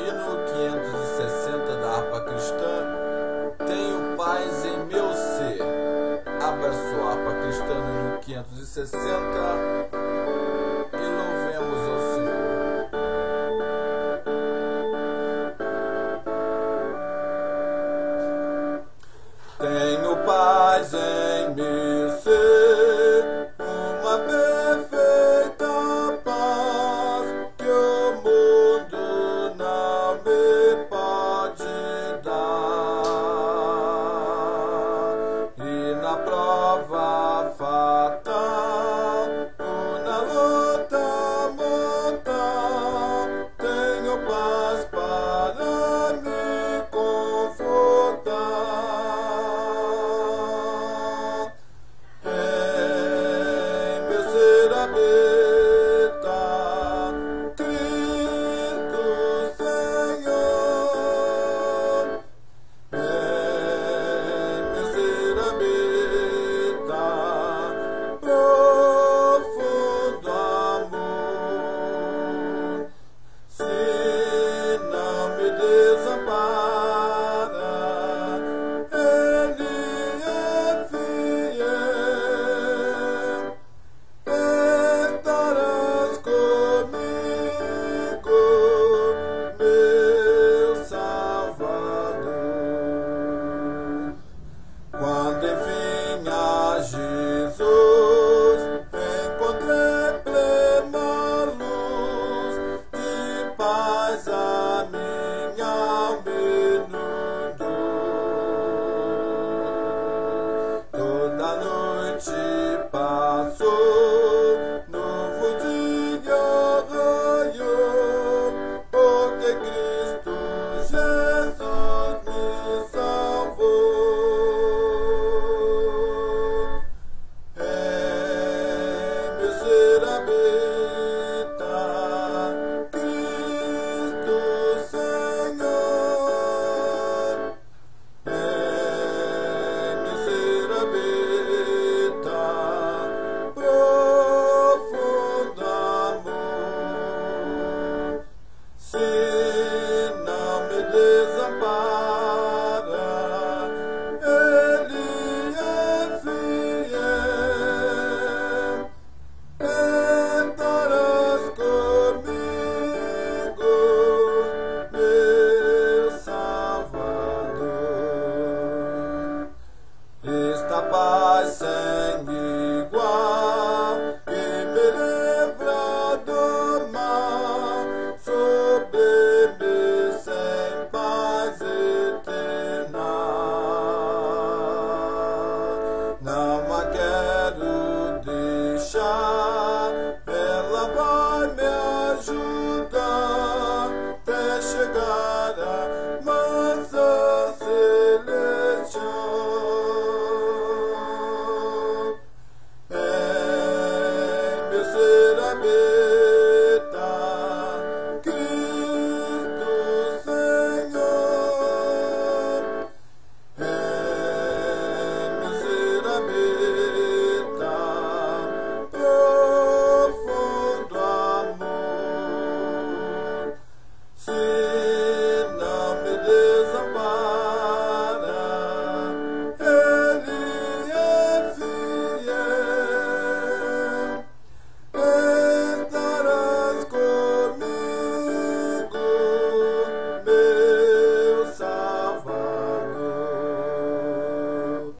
Hino 560 da harpa cristã. Tenho paz em meu ser. Abra sua harpa cristã no hino 560 e louvemos ao Senhor. Tenho paz em meu ser, uma perfeita paz que o mundo não me pode dar. E na prova fatal, ou na luta mortal, tenho paz para me confortar. Jesus, encontrei plena luz de paz.